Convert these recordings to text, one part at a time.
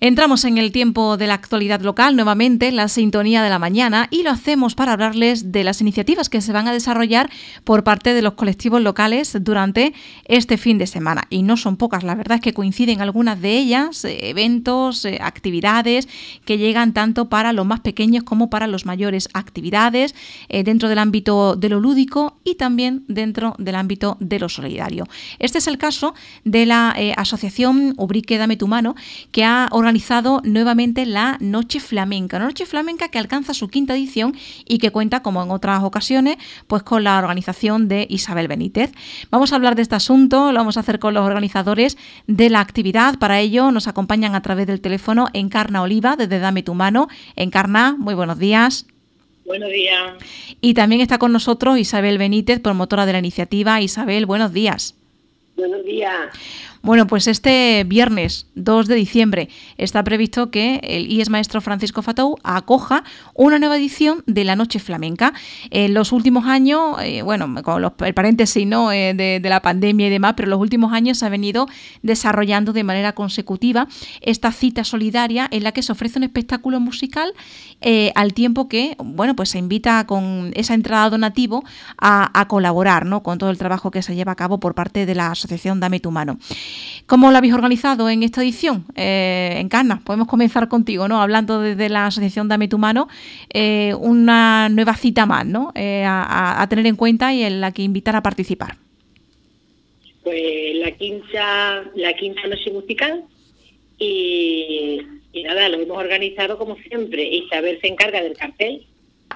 Entramos en el tiempo de la actualidad local, nuevamente la sintonía de la mañana, y lo hacemos para hablarles de las iniciativas que se van a desarrollar por parte de los colectivos locales durante este fin de semana. Y no son pocas, la verdad es que coinciden algunas de ellas, eventos, actividades que llegan tanto para los más pequeños como para los mayores, actividades dentro del ámbito de lo lúdico y también dentro del ámbito de lo solidario. Este es el caso de la asociación Ubrique Dame tu Mano, que ha organizado nuevamente la Noche Flamenca. Una Noche Flamenca que alcanza su 5ª edición y que cuenta, como en otras ocasiones, pues con la organización de Isabel Benítez. Vamos a hablar de este asunto, lo vamos a hacer con los organizadores de la actividad. Para ello nos acompañan a través del teléfono Encarna Oliva, desde Dame tu Mano. Encarna, muy buenos días. Buenos días. Y también está con nosotros Isabel Benítez, promotora de la iniciativa. Isabel, buenos días. Buenos días. Bueno, pues este viernes 2 de diciembre está previsto que el IES Maestro Francisco Fatou acoja una nueva edición de la Noche Flamenca. En los últimos años, con el paréntesis, ¿no?, de la pandemia y demás, pero en los últimos años se ha venido desarrollando de manera consecutiva esta cita solidaria en la que se ofrece un espectáculo musical al tiempo que, pues se invita con esa entrada donativo a colaborar, ¿no?, con todo el trabajo que se lleva a cabo por parte de la asociación Dame tu Mano. ¿Cómo lo habéis organizado en esta edición? Encarna, podemos comenzar contigo, ¿no? Hablando desde la asociación Dame tu Mano, una nueva cita más, ¿no? A tener en cuenta y en la que invitar a participar. Pues la quinta noche musical y nada, lo hemos organizado como siempre. Isabel se encarga del cartel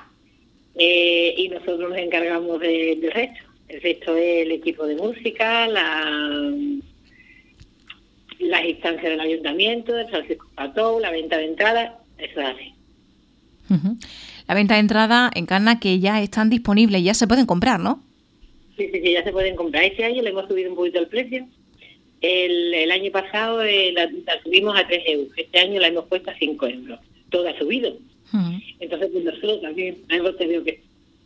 y nosotros nos encargamos del resto. El resto es el equipo de música, las instancias del ayuntamiento, de Francisco Fatou, la venta de entradas, eso es así. Uh-huh. La venta de entradas, Encarna, que ya están disponibles, ya se pueden comprar, ¿no? Sí, ya se pueden comprar. Este año le hemos subido un poquito el precio. El año pasado la subimos a 3 euros. Este año la hemos puesto a 5 euros. Todo ha subido. Uh-huh. Entonces, pues nosotros también hemos tenido que...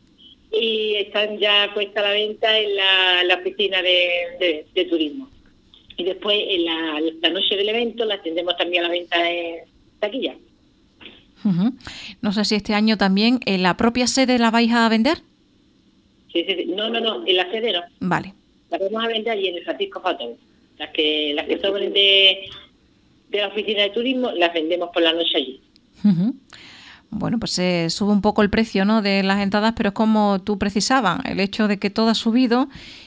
Y están ya puestas a la venta en la oficina de turismo. Y después en la noche del evento la tendremos también a la venta en taquilla. Uh-huh. No sé si este año también en la propia sede la vais a vender. Sí. No, en la sede no. Vale. La vamos a vender allí en el Francisco Fatou. Las que sobren de la oficina de turismo las vendemos por la noche allí. Uh-huh. Bueno, pues se sube un poco el precio, ¿no?, de las entradas, pero es como tú precisabas, el hecho de que todo ha subido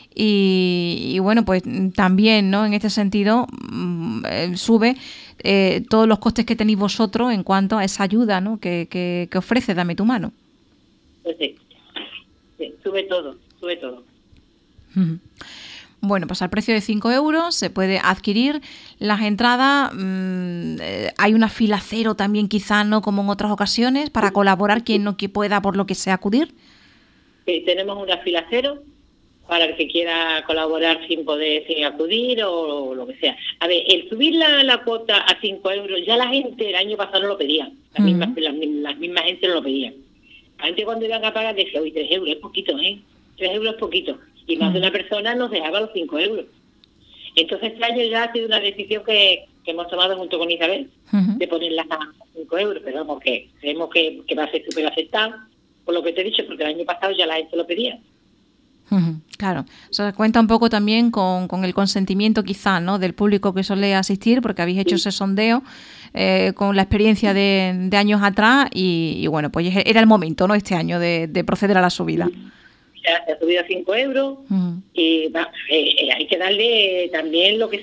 y bueno, pues también, ¿no?, en este sentido sube todos los costes que tenéis vosotros en cuanto a esa ayuda, ¿no?, que ofrece Dame tu Mano. Pues sí, sube todo. Uh-huh. Bueno, pues al precio de 5 euros se puede adquirir las entradas. Hay una fila cero también, quizás, ¿no?, como en otras ocasiones, para colaborar quien no pueda, por lo que sea, acudir. Sí, tenemos una fila cero para el que quiera colaborar sin acudir o lo que sea. A ver, el subir la cuota a 5 euros, ya la gente el año pasado no lo pedía. Las mismas gente no lo pedían. La gente cuando iban a pagar decía, 3 euros es poquito, 3 euros es poquito. Y más de una persona nos dejaba los 5 euros. Entonces este año ya ha sido una decisión que hemos tomado junto con Isabel, uh-huh, de ponerlas a 5 euros, pero porque creemos que va a ser súper aceptado, por lo que te he dicho, porque el año pasado ya la gente lo pedía. Uh-huh, claro, se cuenta un poco también con el consentimiento quizá, ¿no?, del público que suele asistir, porque habéis hecho ese sondeo con la experiencia de años atrás y bueno, pues era el momento, ¿no?, este año de proceder a la subida. Ya se ha subido a 5 euros uh-huh, y hay que darle también lo que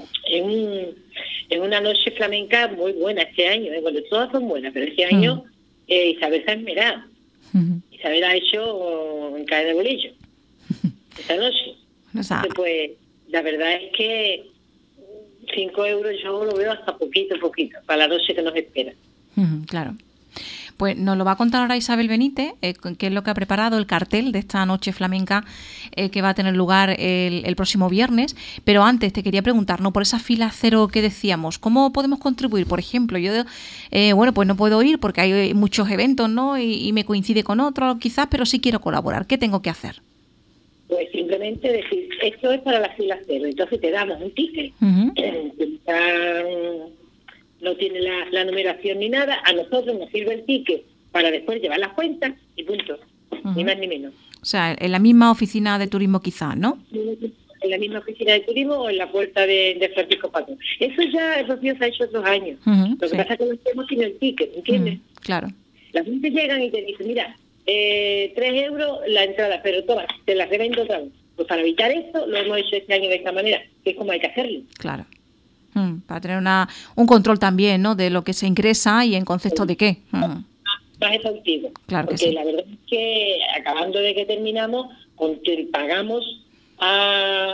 en una noche flamenca muy buena este año. Bueno, todas son buenas, pero este año Isabel se ha esmerado. Uh-huh. Isabel ha hecho un caer de bolillo esta noche. Entonces, pues la verdad es que 5 euros yo lo veo hasta poquito para la noche que nos espera. Uh-huh, claro. Pues nos lo va a contar ahora Isabel Benítez, qué es lo que ha preparado el cartel de esta noche flamenca que va a tener lugar el próximo viernes. Pero antes te quería preguntar, ¿no?, por esa fila cero que decíamos, ¿cómo podemos contribuir? Por ejemplo, yo pues no puedo ir porque hay muchos eventos, ¿no?, y me coincide con otros quizás, pero sí quiero colaborar. ¿Qué tengo que hacer? Pues simplemente decir, esto es para la fila cero. Entonces te damos un ticket, no tiene la numeración ni nada, a nosotros nos sirve el ticket para después llevar las cuentas y punto, ni más ni menos. O sea, en la misma oficina de turismo quizás, ¿no? En la misma oficina de turismo o en la puerta de Francisco Paco. Eso ya, Rocío, se ha hecho otros años. Lo que pasa es que no tenemos sin el ticket, ¿entiendes? Claro. La gente llegan y te dicen, mira, 3 euros la entrada, pero toma, te la revendo otra vez. Pues para evitar eso, lo hemos hecho este año de esta manera, que es como hay que hacerlo. Claro. Para tener un control también, ¿no?, de lo que se ingresa y en concepto de qué. Más exhaustivo. Claro que porque sí. La verdad es que acabando de que terminamos, pagamos a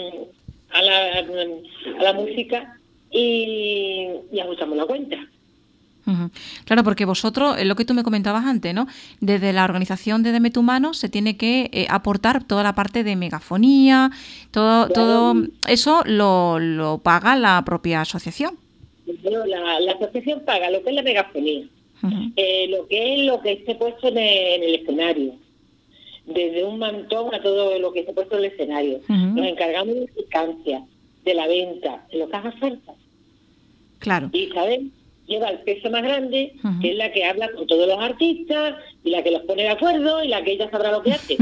la música y ajustamos la cuenta. Claro, porque vosotros, lo que tú me comentabas antes, ¿no? Desde la organización de Deme tu Mano se tiene que aportar toda la parte de megafonía, todo eso lo paga la propia asociación. Bueno, la asociación paga lo que es la megafonía, lo que esté puesto en el escenario, desde un mantón a todo lo que esté puesto en el escenario. Nos encargamos de la distancia, de la venta, de lo que haga falta. Claro. Y Isabel lleva el peso más grande, que es la que habla con todos los artistas y la que los pone de acuerdo y la que ella sabrá lo que hace.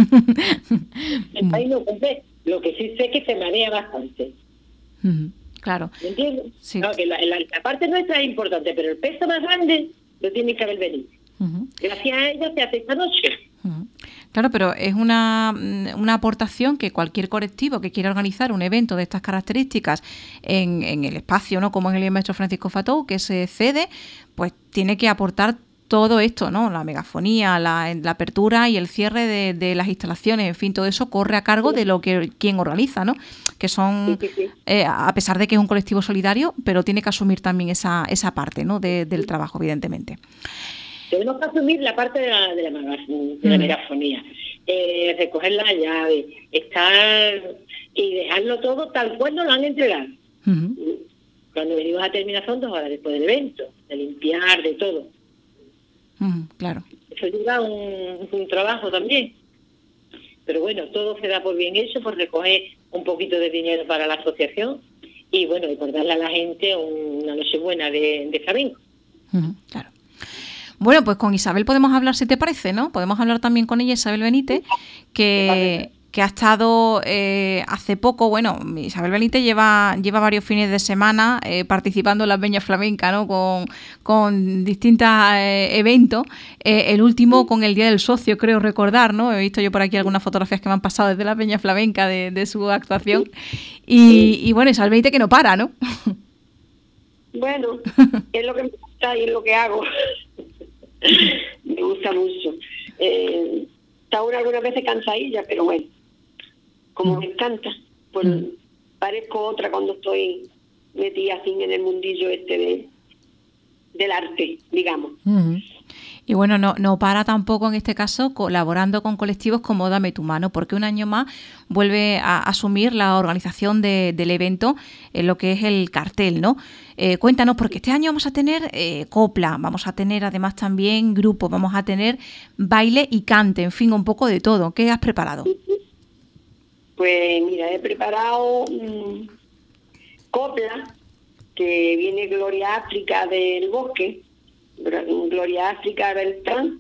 Ahí no compré. Lo que sí sé es que se marea bastante. Claro. ¿Me entiendes? Sí. No, que la parte nuestra es importante, pero el peso más grande lo tiene Isabel Benítez. Gracias a ella se hace esta noche. Claro, pero es una aportación que cualquier colectivo que quiera organizar un evento de estas características en el espacio, ¿no?, como en el Maestro Francisco Fatou, que se cede, pues tiene que aportar todo esto, ¿no? La megafonía, la apertura y el cierre de las instalaciones, en fin, todo eso corre a cargo de lo que quien organiza, ¿no? Que son, a pesar de que es un colectivo solidario, pero tiene que asumir también esa parte, ¿no?, del trabajo, evidentemente. Tenemos que asumir la parte de la megafonía, recoger la llave, estar y dejarlo todo tal cual nos lo han entregado. Cuando venimos a terminar son 2 horas después del evento, de limpiar, de todo. Claro. Eso lleva un trabajo también. Pero bueno, todo se da por bien hecho, por recoger un poquito de dinero para la asociación y bueno, y por darle a la gente una noche buena de flamenco. Claro. Bueno, pues con Isabel podemos hablar, si te parece, ¿no? Podemos hablar también con ella, Isabel Benítez, que ha estado hace poco. Bueno, Isabel Benítez lleva varios fines de semana participando en las Peñas Flamencas, ¿no?, con distintos eventos. El último con el Día del Socio, creo recordar, ¿no? He visto yo por aquí algunas fotografías que me han pasado desde la Peña Flamenca de su actuación. Y bueno, Isabel Benítez que no para, ¿no? Bueno, es lo que me gusta y es lo que hago. Me gusta mucho. Está una algunas veces cansadilla, pero bueno, como me encanta, pues parezco otra cuando estoy metida así en el mundillo del arte, digamos. Y bueno, no para tampoco en este caso colaborando con colectivos como Dame tu Mano, porque un año más vuelve a asumir la organización del evento en lo que es el cartel, ¿no? Cuéntanos, porque este año vamos a tener copla, vamos a tener además también grupos, vamos a tener baile y cante, en fin, un poco de todo. ¿Qué has preparado? Pues mira, he preparado copla, que viene Gloria África del Bosque, Gloria África Beltrán,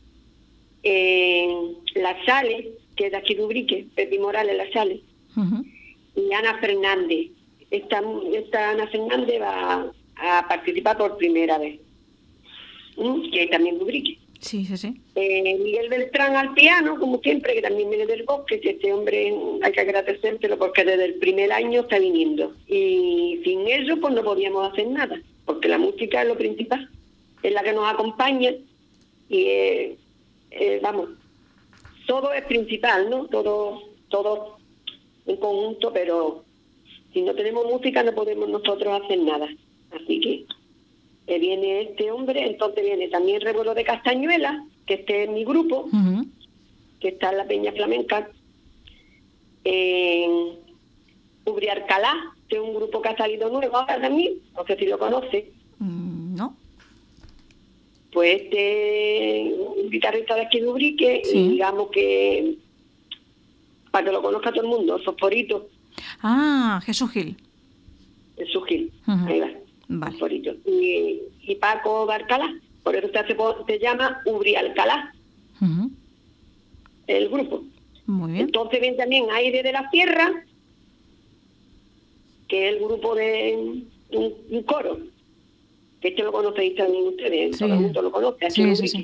La Sale, que es de aquí de Ubrique, Pepi Morales La Sale, y Ana Fernández. Esta Ana Fernández va a participar por primera vez, que también de Ubrique. Sí. Miguel Beltrán al piano, como siempre, que también viene del Bosque, que este hombre hay que agradecérselo porque desde el primer año está viniendo. Y sin eso pues no podíamos hacer nada, porque la música es lo principal, es la que nos acompaña y vamos, todo es principal, ¿no? Todo en conjunto, pero si no tenemos música no podemos nosotros hacer nada. Así que viene este hombre, entonces viene también Revuelo de Castañuela, que este es mi grupo, que está en la Peña Flamenca, Ubri Alcalá, que es un grupo que ha salido nuevo ahora también, no sé si lo conoce. No. Pues un guitarrista de aquí de Ubrique, y digamos que para que lo conozca todo el mundo, Fosforito. Jesús Gil. Jesús Gil, ahí va. Vale. Y Paco de Alcalá, por eso se llama Ubri Alcalá, el grupo. Muy bien. Entonces ven también Aire de la Sierra, que es el grupo de un coro, que este lo conocéis también ustedes, todo el mundo lo conoce. Aquí sí.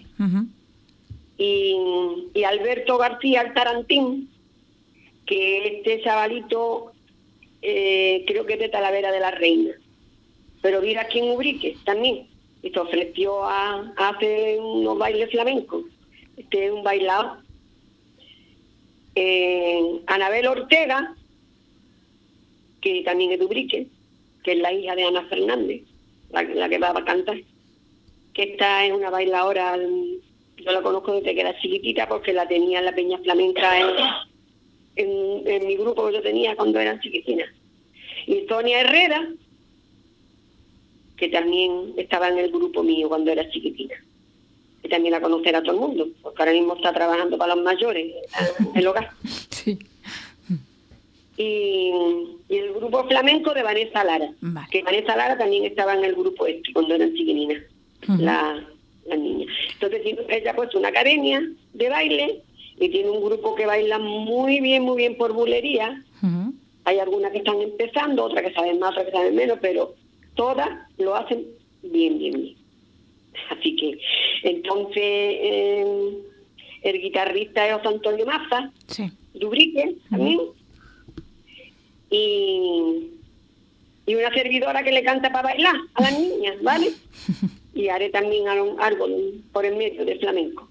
Y Alberto García Altarantín, que este chavalito creo que es de Talavera de la Reina, pero vive aquí en Ubrique también, y se ofreció a hacer unos bailes flamencos. Este es un bailado. Anabel Ortega, que también es de Ubrique, que es la hija de Ana Fernández, la que va a cantar, que esta es una bailadora. Yo la conozco desde que era chiquitita porque la tenía en la Peña Flamenca en mi grupo que yo tenía cuando eran chiquitinas. Y Sonia Herrera, que también estaba en el grupo mío cuando era chiquitina, que también la conocerá todo el mundo, porque ahora mismo está trabajando para los mayores en el hogar. Sí. Y el grupo flamenco de Vanessa Lara, vale. Que Vanessa Lara también estaba en el grupo este cuando eran chiquininas, la niña. Entonces ella ha puesto una academia de baile y tiene un grupo que baila muy bien por bulería. Hay algunas que están empezando, otras que saben más, otras que saben menos, pero todas lo hacen bien. Así que, entonces, el guitarrista es José Antonio Maza, de Ubrique también, y una servidora que le canta para bailar a las niñas, ¿vale? Y haré también algo por el medio de flamenco.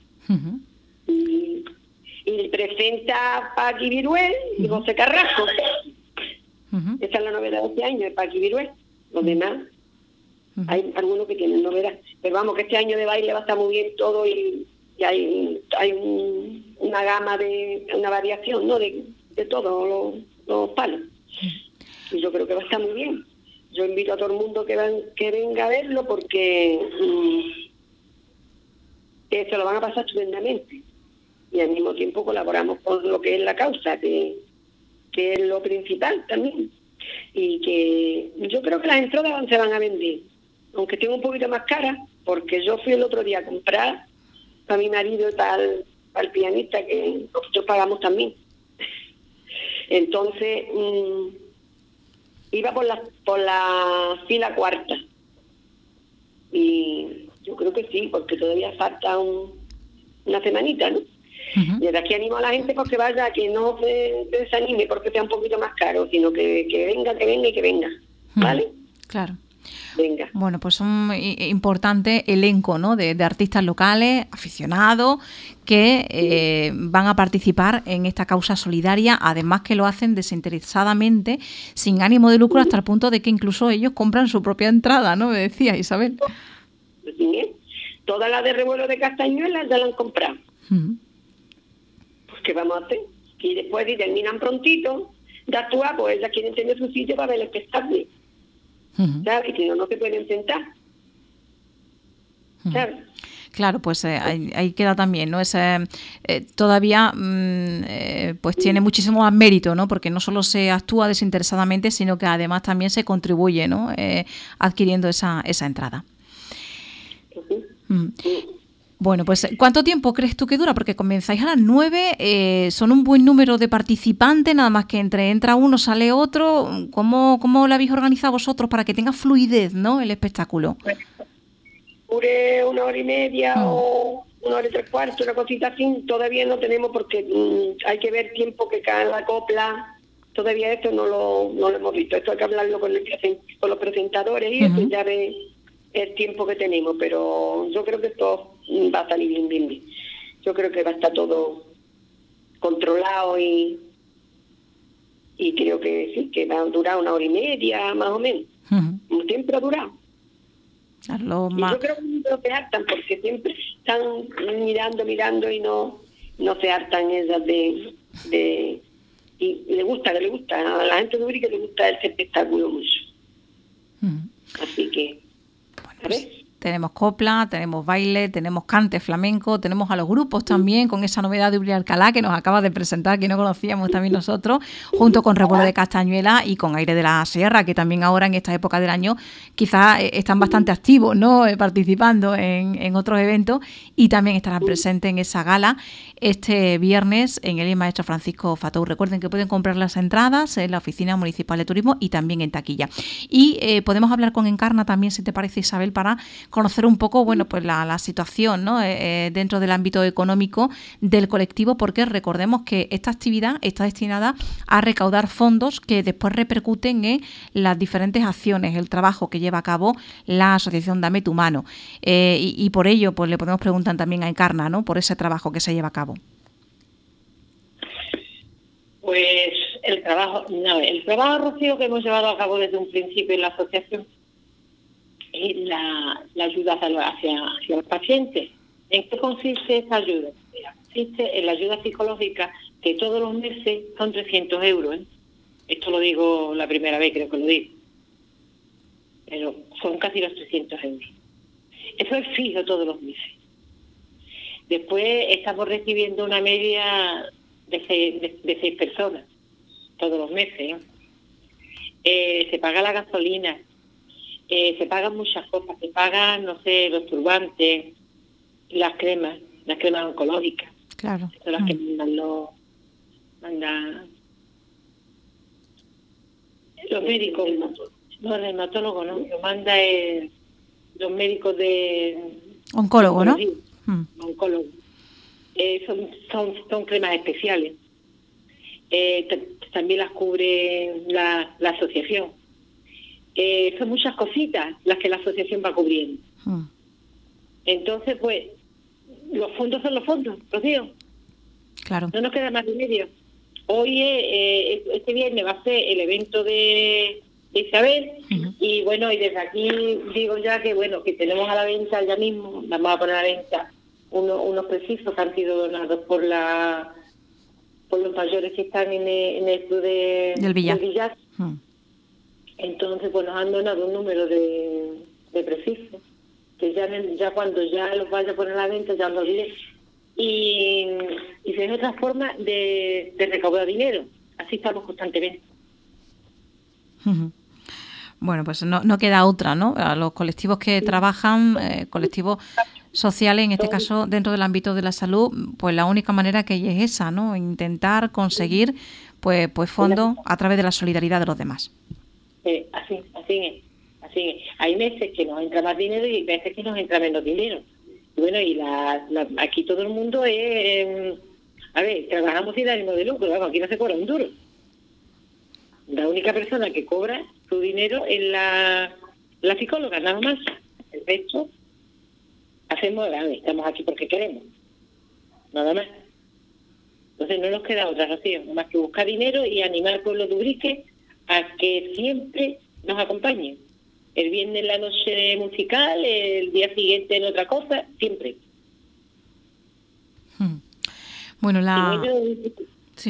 Y presenta Paqui Viruel y José Carrasco. Esta es la novedad de este año, de Paqui Viruel. Los demás, hay algunos que tienen novedad. Pero vamos, que este año de baile va a estar muy bien todo y hay una gama una variación, ¿no? De todos los palos. Y yo creo que va a estar muy bien. Yo invito a todo el mundo que venga a verlo porque se lo van a pasar estupendamente. Y al mismo tiempo colaboramos con lo que es la causa, que es lo principal también. Y que yo creo que las entradas se van a vender, aunque estén un poquito más caras, porque yo fui el otro día a comprar para mi marido y para el pianista, que nosotros pagamos también. Entonces, iba por la fila cuarta. Y yo creo que sí, porque todavía falta una semanita, ¿no? Desde aquí animo a la gente porque vaya, que no se desanime porque sea un poquito más caro, sino que venga, ¿vale? Claro. Venga. Bueno, pues un importante elenco, ¿no? de artistas locales, aficionados, que van a participar en esta causa solidaria, además que lo hacen desinteresadamente, sin ánimo de lucro, hasta el punto de que incluso ellos compran su propia entrada, ¿no? Me decía Isabel. Sí, todas las de Revuelo de Castañuelas ya la han comprado. Pues ¿qué vamos a hacer? Y después, si terminan prontito de actuar, pues ellas quieren tener su sitio para ver el espectáculo. ¿Sabes? Y si no se pueden sentar. ¿Sabes? Claro, pues ahí queda también, ¿no? Todavía pues tiene muchísimo más mérito, ¿no? Porque no solo se actúa desinteresadamente, sino que además también se contribuye, ¿no? Adquiriendo esa entrada. Bueno, pues ¿cuánto tiempo crees tú que dura? Porque comenzáis a las 9, son un buen número de participantes, nada más que entra uno, sale otro. ¿Cómo lo habéis organizado vosotros para que tenga fluidez, ¿no? El espectáculo. Dure 1 hora y media o 1 hora y 3/4, una cosita así. Todavía no tenemos porque hay que ver tiempo que cada copla. Todavía esto no lo hemos visto. Esto hay que hablarlo con los presentadores y eso ya ve el tiempo que tenemos, pero yo creo que esto va a salir bien. Yo creo que va a estar todo controlado y creo que sí, que va a durar 1 hora y media, más o menos. Como siempre ha durado. Y yo creo que no se hartan, porque siempre están mirando y no se hartan ellas de y le gusta, a la gente de Ubrique le gusta ese espectáculo mucho. Así que tenemos copla, tenemos baile, tenemos cante flamenco, tenemos a los grupos también, con esa novedad de Uri Alcalá que nos acaba de presentar, que no conocíamos también nosotros, junto con Revuelo de Castañuela y con Aire de la Sierra, que también ahora en esta época del año quizás están bastante activos, ¿no? Participando en otros eventos, y también estarán presentes en esa gala este viernes en el Maestro Francisco Fatou. Recuerden que pueden comprar las entradas en la Oficina Municipal de Turismo y también en taquilla. Y podemos hablar con Encarna también, si te parece, Isabel, para conocer un poco, bueno, pues la situación, ¿no? Dentro del ámbito económico del colectivo, porque recordemos que esta actividad está destinada a recaudar fondos que después repercuten en las diferentes acciones, el trabajo que lleva a cabo la Asociación Dame tu Mano. Y por ello, pues le podemos preguntar también a Encarna, ¿no? Por ese trabajo que se lleva a cabo. Pues el trabajo, Rocío, que hemos llevado a cabo desde un principio en la asociación es la ayuda hacia los pacientes. ¿En qué consiste esta ayuda? Consiste en la ayuda psicológica, que todos los meses son 300 euros. Esto lo digo la primera vez, creo que lo digo. Pero son casi los 300 euros. Eso es fijo todos los meses. Después estamos recibiendo una media de 6 personas todos los meses. Se paga la gasolina, se pagan muchas cosas, se pagan, no sé, los turbantes, las cremas oncológicas. Claro. Son las que mandan los médicos, no, el reumatólogo, no, lo manda los médicos de oncólogo, ¿no? Oncólogo. Son cremas especiales. También las cubre la asociación. Son muchas cositas las que la asociación va cubriendo. Entonces, pues, los fondos son los fondos, Rocío. Claro. No nos queda más remedio. Hoy, este viernes, va a ser el evento de Isabel, y bueno, y desde aquí digo ya que bueno, que tenemos a la venta ya mismo, vamos a poner a la venta unos precisos que han sido donados por los mayores que están en el club del Villar. Entonces, pues nos han donado un número de precisos, que ya cuando ya los vaya a poner a la venta ya os lo diré. Y es otra forma de recaudar dinero. Así estamos constantemente. Bueno, pues no queda otra, ¿no? A los colectivos que trabajan, colectivos sociales, en este caso dentro del ámbito de la salud, pues la única manera que hay es esa, ¿no? Intentar conseguir pues fondos a través de la solidaridad de los demás. Así es. Hay meses que nos entra más dinero y meses que nos entra menos dinero. Y bueno, y aquí todo el mundo es... a ver, trabajamos sin ánimo de lucro, vamos, aquí no se cobra un duro. La única persona que cobra su dinero es la psicóloga, nada más. El resto estamos aquí porque queremos, nada más. Entonces no nos queda otra razón, más que buscar dinero y animar al pueblo de Ubrique a que siempre nos acompañen. El viernes en la noche musical, el día siguiente en otra cosa, siempre. Bueno, sí.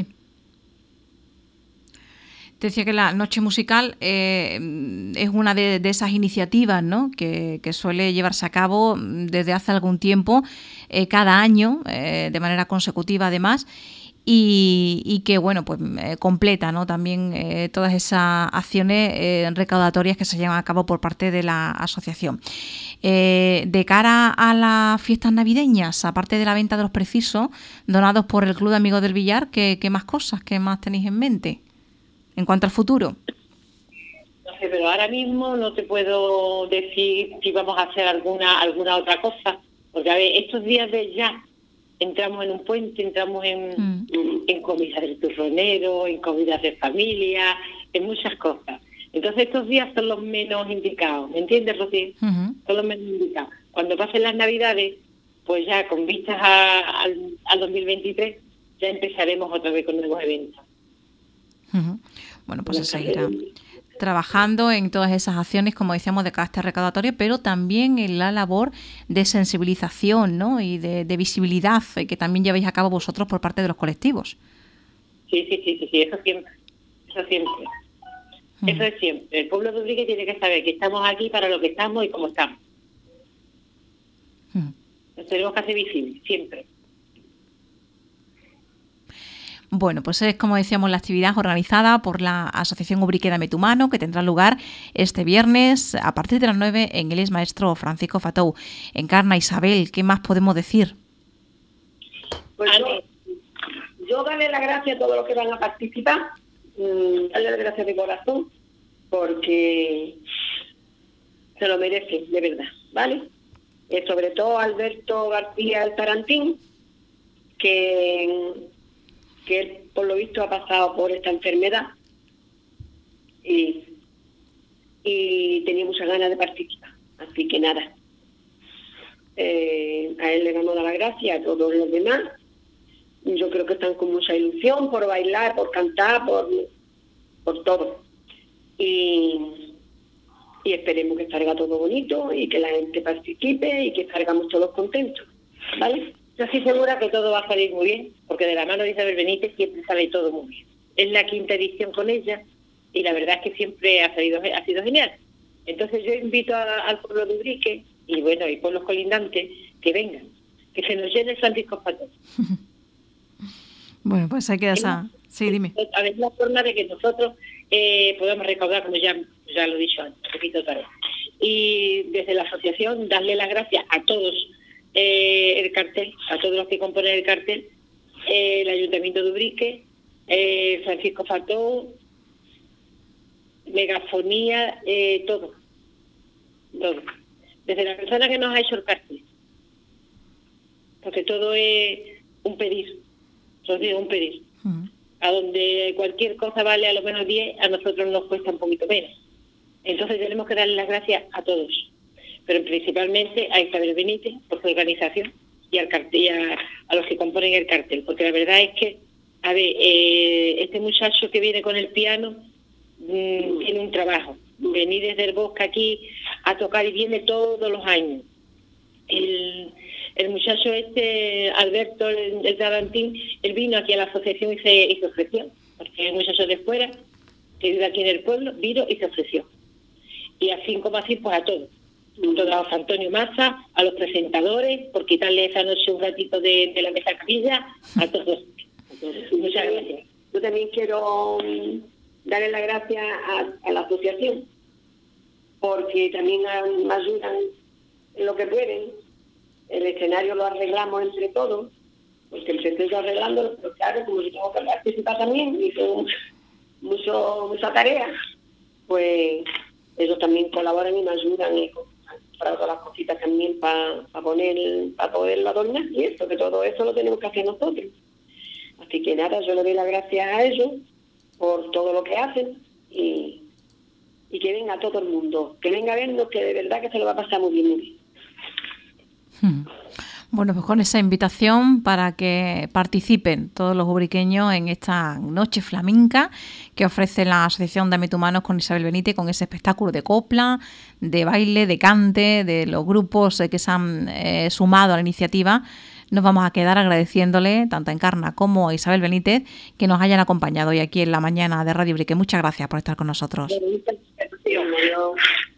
Te decía que la noche musical es una de esas iniciativas, ¿no? que suele llevarse a cabo desde hace algún tiempo, cada año, de manera consecutiva además, y que bueno, pues completa, ¿no? También todas esas acciones recaudatorias que se llevan a cabo por parte de la asociación. De cara a las fiestas navideñas, aparte de la venta de los precisos donados por el Club de Amigos del Villar, ¿qué más cosas, qué más tenéis en mente en cuanto al futuro? No sé, pero ahora mismo no te puedo decir si vamos a hacer alguna otra cosa, porque a ver, estos días de ya entramos en un puente, entramos en comidas del turronero, en comidas de familia, en muchas cosas. Entonces estos días son los menos indicados, ¿me entiendes, Rocío? Son los menos indicados. Cuando pasen las Navidades, pues ya con vistas al 2023, ya empezaremos otra vez con nuevos eventos. Bueno, pues se seguirá trabajando en todas esas acciones, como decíamos, de carácter recaudatorio, pero también en la labor de sensibilización, ¿no? Y de visibilidad que también lleváis a cabo vosotros por parte de los colectivos. Sí, eso siempre. Eso es siempre. El pueblo de Ubrique tiene que saber que estamos aquí para lo que estamos y cómo estamos. Nos tenemos que hacer visibles, siempre. Bueno, pues es, como decíamos, la actividad organizada por la Asociación Ubrique Dame tu Mano, que tendrá lugar este viernes a partir de las 9 en el Maestro Francisco Fatou. Encarna, Isabel, ¿qué más podemos decir? Pues yo darle las gracias a todos los que van a participar, darle las gracias de corazón, porque se lo merecen, de verdad, ¿vale? Sobre todo a Alberto García el Tarantín, que él, por lo visto, ha pasado por esta enfermedad y tenía muchas ganas de participar. Así que nada, a él le vamos a dar las gracias, a todos los demás. Yo creo que están con mucha ilusión por bailar, por cantar, por todo. Y esperemos que salga todo bonito y que la gente participe y que salgamos todos contentos, ¿vale? Yo estoy segura que todo va a salir muy bien, porque de la mano de Isabel Benítez siempre sale todo muy bien. Es la 5ª edición con ella y la verdad es que siempre ha sido genial. Entonces yo invito al pueblo de Ubrique y bueno, y pueblos colindantes que vengan, que se nos llene el Francisco Fatou. Bueno, pues hay que esa... Sí, dime. A ver, la forma de que nosotros podamos recaudar, como ya lo he dicho antes, repito otra vez. Y desde la asociación darle las gracias a todos el cartel, a todos los que componen el cartel, el Ayuntamiento de Ubrique, Francisco Fatou, Megafonía, todo. Desde la persona que nos ha hecho el cartel. Porque todo es un pedir. Un pedir. A donde cualquier cosa vale a lo menos 10, a nosotros nos cuesta un poquito menos. Entonces tenemos que darle las gracias a todos, pero principalmente a Isabel Benítez por su organización y al cartel, a los que componen el cartel, porque la verdad es que, a ver, este muchacho que viene con el piano tiene un trabajo. Venir desde el bosque aquí a tocar y viene todos los años. El muchacho Alberto, el Tarantín, él vino aquí a la asociación y se ofreció, porque el muchacho de fuera, que vive aquí en el pueblo, vino y se ofreció. Y así como así, pues a todos a José Antonio Maza, a los presentadores, por quitarle esa noche un ratito de la mesa capilla, a todos. Muchas gracias. Yo también quiero darle las gracias a la asociación, porque también me ayudan en lo que pueden. El escenario lo arreglamos entre todos, porque empecé yo arreglándolo, pero claro, como yo tengo que participar también y tengo mucha tarea, pues ellos también colaboran y me ayudan para todas las cositas también para poderlo adornar y eso, que todo eso lo tenemos que hacer nosotros. Así que nada, yo le doy las gracias a ellos por todo lo que hacen y que venga todo el mundo, que venga a vernos, que de verdad que se lo va a pasar muy bien, muy bien. Bueno, pues con esa invitación para que participen todos los ubriqueños en esta noche flamenca que ofrece la Asociación Dame tu Mano con Isabel Benítez, con ese espectáculo de copla, de baile, de cante, de los grupos que se han sumado a la iniciativa. Nos vamos a quedar agradeciéndole tanto a Encarna como a Isabel Benítez que nos hayan acompañado hoy aquí en la mañana de Radio Ubrique. Muchas gracias por estar con nosotros. Gracias.